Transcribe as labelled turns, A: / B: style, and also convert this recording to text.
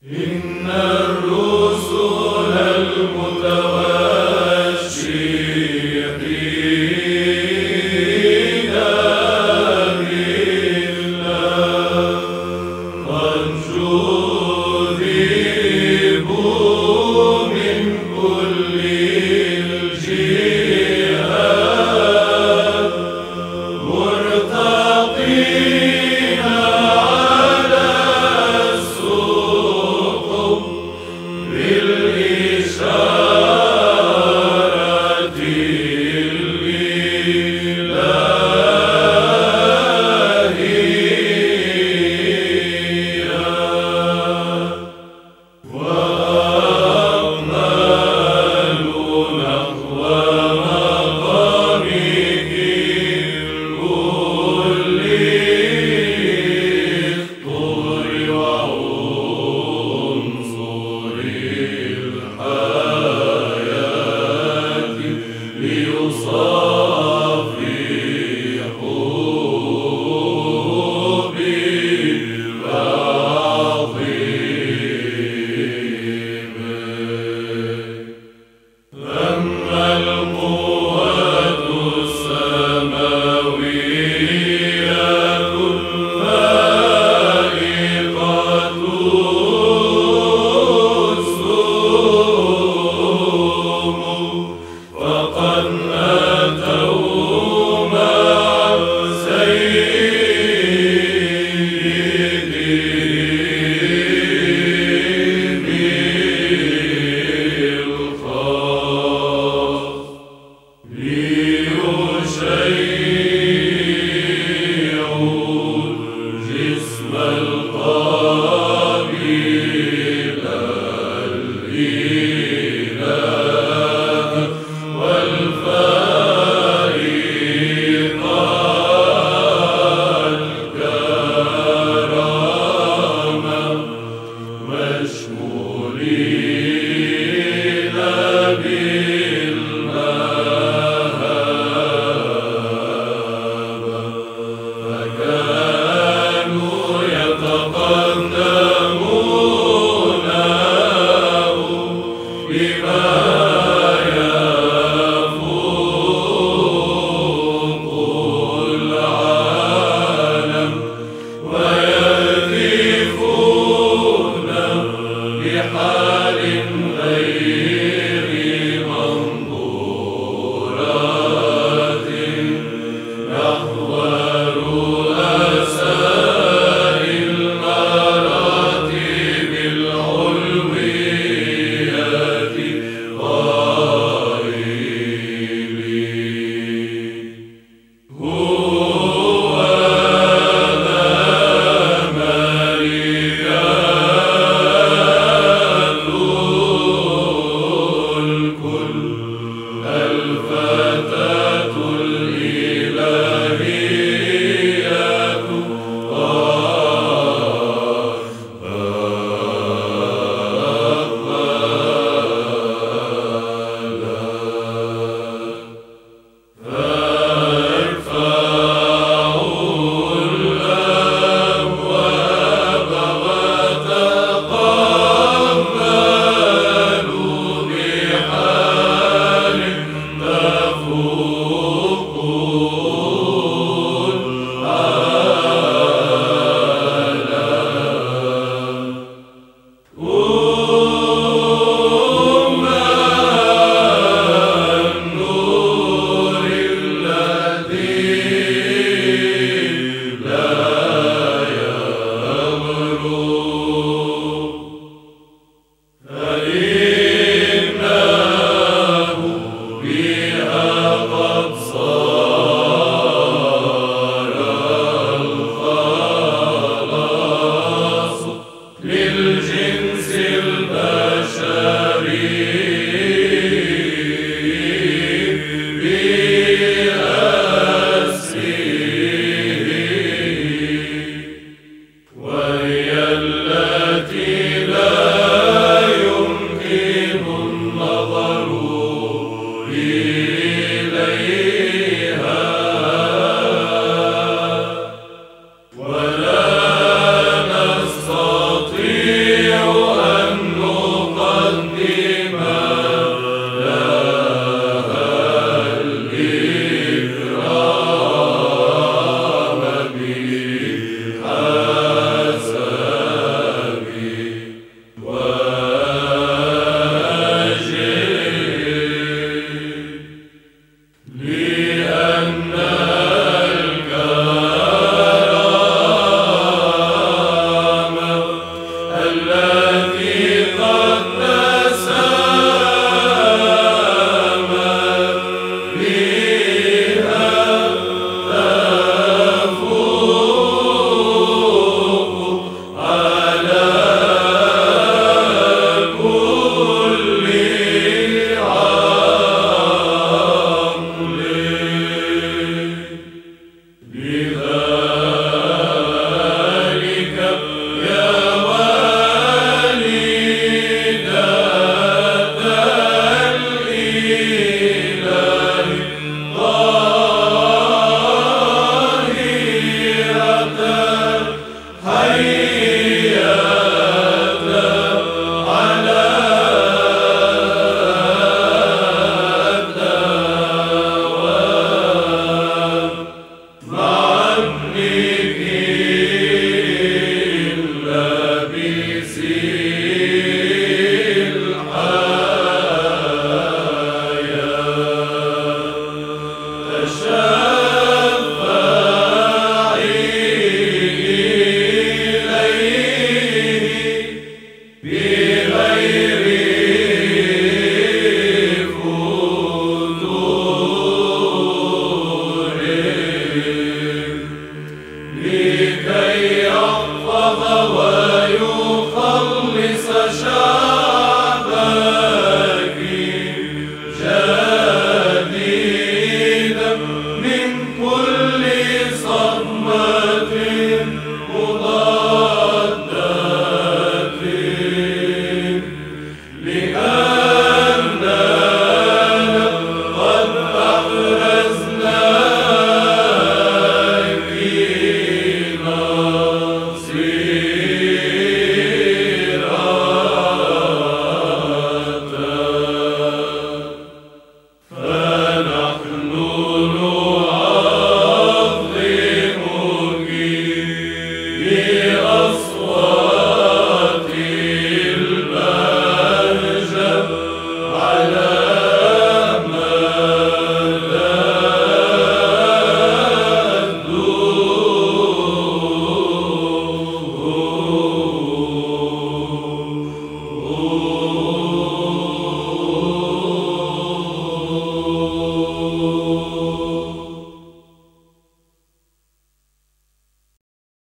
A: إن الرسل المتوشحين بالله قد جذبوا من كل الجهات مرتقين على السحب بالإشارة الإلهية وأقبلوا نحو مقامه الكل الطهر وعنصر الحياة ليصافحوا بالعظيم. أما القوات السماوية الفائقة السمو فقد أتوا مع سيدهم الخاص ليشيعوا الجسم القابل الإله والفائق الكرامة مشمولين بالمهابة فكانوا يتقدمونه بما يفوق العالم ويهتفون بحال غير منظورات نحو رؤساء المراتب العلوية قائلين هو ذا ملكات الكل الفتاة الإلهية فارفعوا الأبواب وتقبلوا بحال تفوق العالم النور الذي لا يغرب فإنه بها قد صار الخلاص للجنس البشري بأسره وهي التي لا يمكن النظر إليها ولا نستطيع التي قد تسامت بها تفوق على كل عقل. لذلك يا والدة الإله طاهرة حية على الدوام مع ابنك اللبيس